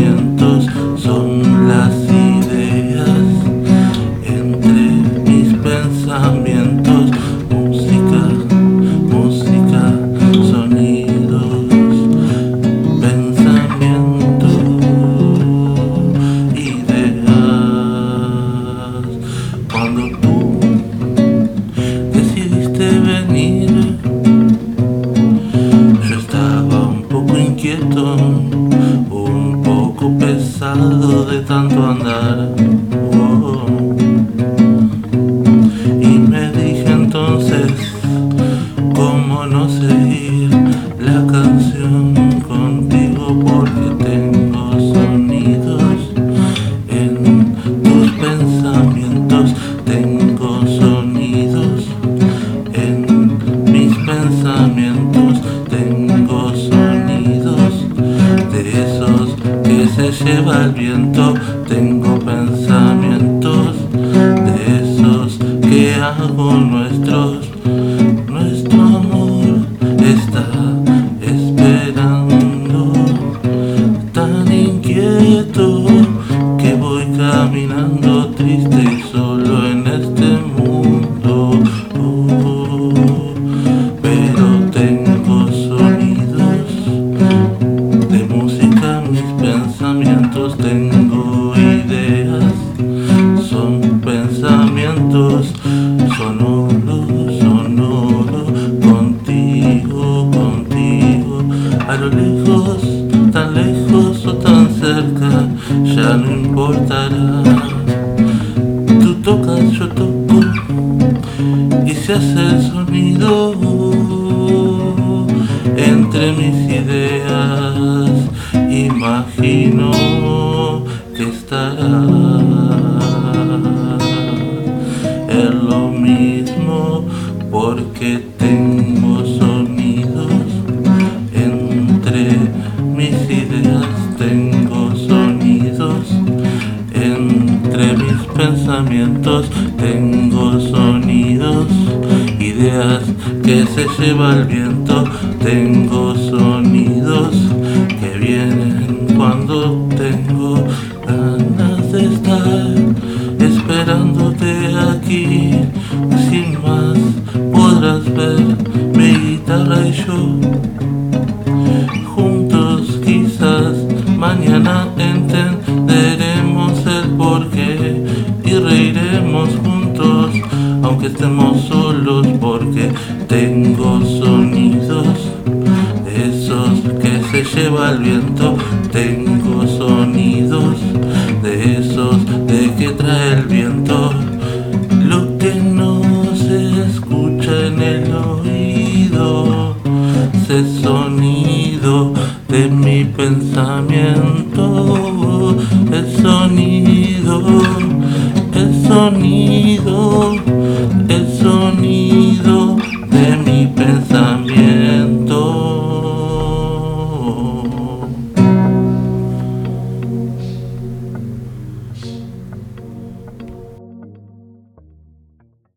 pensamientos son las ideas. Entre mis pensamientos, música, música, sonidos, pensamientos, ideas. Cuando tú decidiste venir, yo estaba un poco inquieto, un poco pesado de tanto andar. Oh. Y me dije entonces, ¿cómo no seguir la canción contigo? Porque tengo sonidos en tus pensamientos, tengo sonidos en mis pensamientos, tengo sonidos de esos que se lleva el viento, tengo pensamientos de esos que hago nuestros. Nuestro amor está esperando, tan inquieto que voy caminando triste y solo en este mundo. Pero tengo sonidos de música, mis pensamientos, tengo ideas, son pensamientos sonoros, sonoros, contigo, contigo, a lo lejos, tan lejos o tan cerca, ya no importará. Tú tocas, yo toco, y se hace el sonido entre mis ideas. Imagino que estará en lo mismo, porque tengo sonidos entre mis ideas, tengo sonidos entre mis pensamientos, tengo sonidos, ideas que se lleva el viento, tengo sonidos que vienen cuando tengo ganas de estar esperándote aquí. Sin más podrás ver mi guitarra y yo juntos, quizás mañana entenderemos el porqué y reiremos juntos, aunque estemos solos, porque tengo sonidos de esos que se lleva el viento, tengo sonidos de esos de que trae el viento. Lo que no se escucha en el oído es el sonido de mi pensamiento, el sonido, el sonido